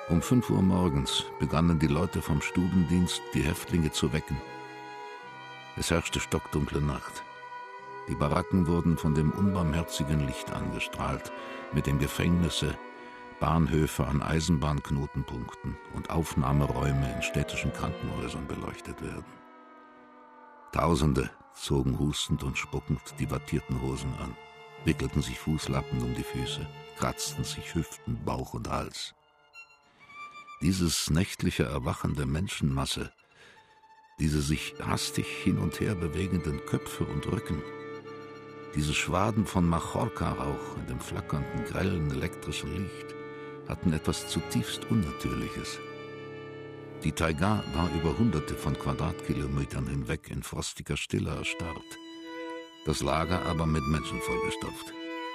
Um 5 Uhr morgens begannen die Leute vom Stubendienst, die Häftlinge zu wecken. Es herrschte stockdunkle Nacht. Die Baracken wurden von dem unbarmherzigen Licht angestrahlt, mit dem Gefängnisse, Bahnhöfe an Eisenbahnknotenpunkten und Aufnahmeräume in städtischen Krankenhäusern beleuchtet werden. Tausende zogen hustend und spuckend die wattierten Hosen an, wickelten sich Fußlappen um die Füße, kratzten sich Hüften, Bauch und Hals. Dieses nächtliche Erwachen der Menschenmasse, diese sich hastig hin und her bewegenden Köpfe und Rücken, diese Schwaden von Machorka-Rauch in dem flackernden, grellen elektrischen Licht, hatten etwas zutiefst Unnatürliches. Die Taiga war über Hunderte von Quadratkilometern hinweg in frostiger Stille erstarrt, das Lager aber mit Menschen vollgestopft.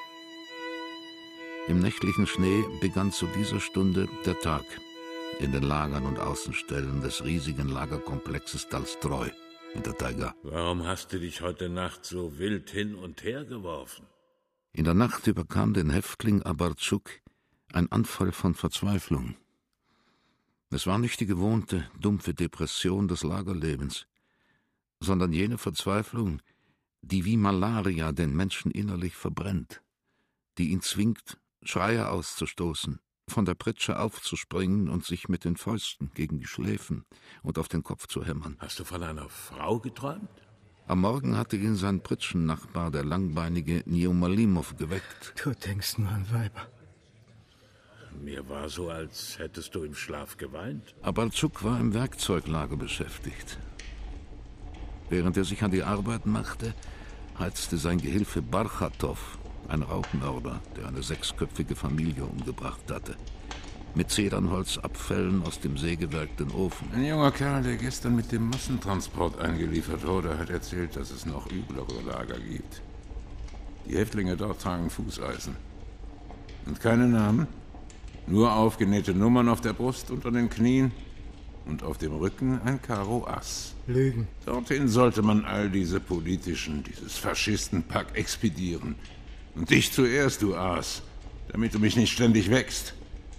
Im nächtlichen Schnee begann zu dieser Stunde der Tag in den Lagern und Außenstellen des riesigen Lagerkomplexes Dalstroj in der Taiga. Warum hast du dich heute Nacht so wild hin und her geworfen? In der Nacht überkam den Häftling Abartschuk ein Anfall von Verzweiflung. Es war nicht die gewohnte, dumpfe Depression des Lagerlebens, sondern jene Verzweiflung, die wie Malaria den Menschen innerlich verbrennt, die ihn zwingt, Schreie auszustoßen, von der Pritsche aufzuspringen und sich mit den Fäusten gegen die Schläfen und auf den Kopf zu hämmern. Hast du von einer Frau geträumt? Am Morgen hatte ihn sein Pritschennachbar, der langbeinige Neumalimov, geweckt. Du denkst nur an Weiber. Mir war so, als hättest du im Schlaf geweint. Abartschuk war im Werkzeuglager beschäftigt. Während er sich an die Arbeit machte, heizte sein Gehilfe Barchatow, ein Raubmörder, der eine 6-köpfige Familie umgebracht hatte, mit Zedernholzabfällen aus dem Sägewerk den Ofen. Ein junger Kerl, der gestern mit dem Massentransport eingeliefert wurde, hat erzählt, dass es noch üblere Lager gibt. Die Häftlinge dort tragen Fußeisen. Und keine Namen, nur aufgenähte Nummern auf der Brust, unter den Knien und auf dem Rücken ein Karo Ass. Lügen. Dorthin sollte man all dieses Faschistenpack expedieren. Und dich zuerst, du Aas, damit du mich nicht ständig wächst.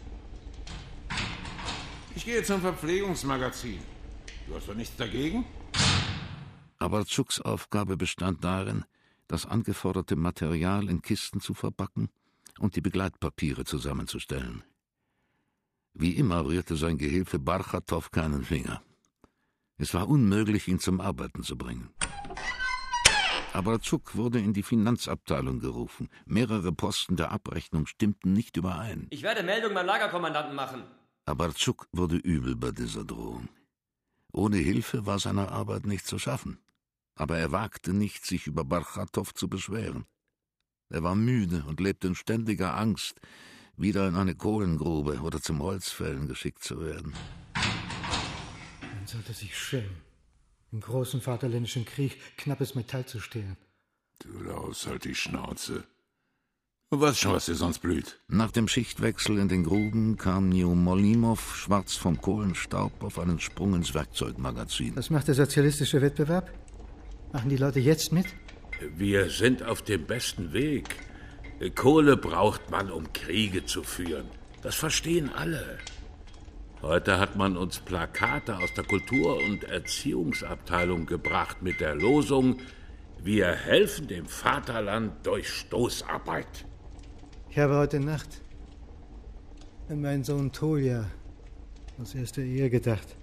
Ich gehe zum Verpflegungsmagazin. Du hast doch nichts dagegen? Abartschuks Aufgabe bestand darin, das angeforderte Material in Kisten zu verpacken und die Begleitpapiere zusammenzustellen. Wie immer rührte sein Gehilfe Barchatow keinen Finger. Es war unmöglich, ihn zum Arbeiten zu bringen. Abartschuk wurde in die Finanzabteilung gerufen. Mehrere Posten der Abrechnung stimmten nicht überein. Ich werde Meldung beim Lagerkommandanten machen. Abartschuk wurde übel bei dieser Drohung. Ohne Hilfe war seine Arbeit nicht zu schaffen. Aber er wagte nicht, sich über Barchatow zu beschweren. Er war müde und lebte in ständiger Angst, wieder in eine Kohlengrube oder zum Holzfällen geschickt zu werden. Man sollte sich schämen, im großen Vaterländischen Krieg knappes Metall zu stehlen. Du Laus, halt die Schnauze. Du weißt schon, was dir sonst blüht. Nach dem Schichtwechsel in den Gruben kam Neumalimov schwarz vom Kohlenstaub auf einen Sprung ins Werkzeugmagazin. Was macht der sozialistische Wettbewerb? Machen die Leute jetzt mit? Wir sind auf dem besten Weg. Kohle braucht man, um Kriege zu führen. Das verstehen alle. Heute hat man uns Plakate aus der Kultur- und Erziehungsabteilung gebracht mit der Losung: Wir helfen dem Vaterland durch Stoßarbeit. Ich habe heute Nacht an meinen Sohn Tolja aus erster Ehe gedacht.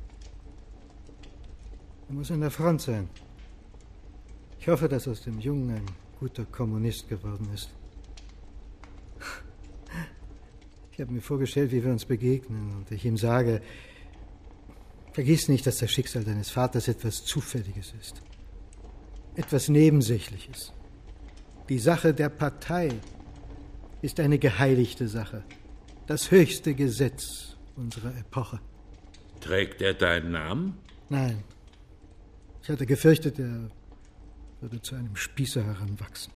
Er muss an der Front sein. Ich hoffe, dass aus dem Jungen ein guter Kommunist geworden ist. Ich habe mir vorgestellt, wie wir uns begegnen und ich ihm sage, vergiss nicht, dass das Schicksal deines Vaters etwas Zufälliges ist. Etwas Nebensächliches. Die Sache der Partei ist eine geheiligte Sache. Das höchste Gesetz unserer Epoche. Trägt er deinen Namen? Nein. Ich hatte gefürchtet, er würde zu einem Spießer heranwachsen.